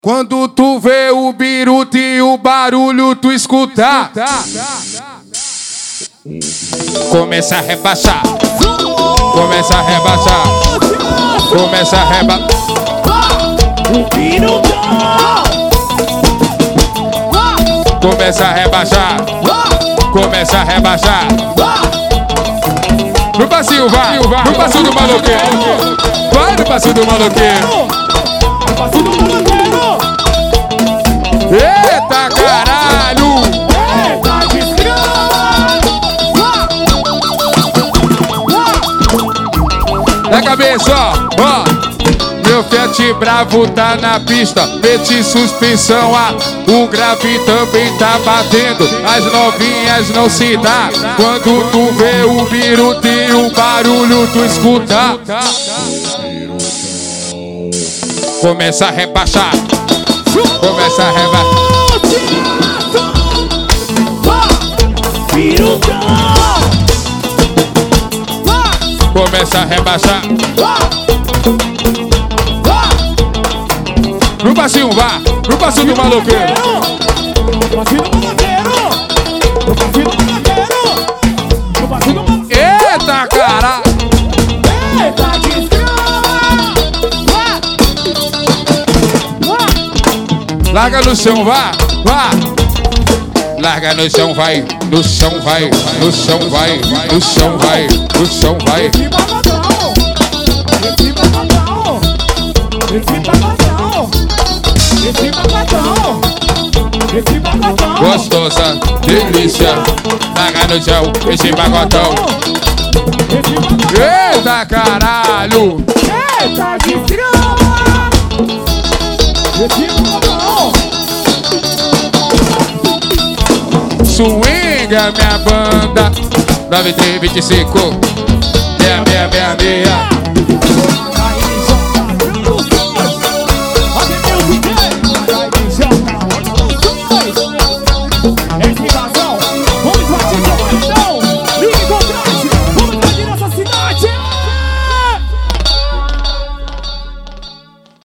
Quando tu vê o biruta e o barulho tu escuta, começa a rebaixar, começa a rebaixar, começa a rebaixar. Começa a rebaixar, começa a rebaixar. No passinho vai, no passinho do maloqueiro, vai no passinho do maloqueiro. Eita caralho! Eita desgrama! Na cabeça, ó! Meu Fiat bravo tá na pista, meti suspensão, o grave também tá batendo, as novinhas não se dá. Quando tu vê o biruta e o barulho tu escuta, começa a rebaixar, começa a rebaixar. Começa a rebaixar. No passinho, vá, no passinho do maloqueiro. Eita, cara! Eita desgrama! Larga no chão, vá, vá. Larga no chão, vai, no chão, vai, no chão, vai, no chão, vai, no chão, vai. Gostosa, delícia, larga no chão, esse bagotão. Eita caralho! Eita desgrama! Swinga minha banda 9325 6666.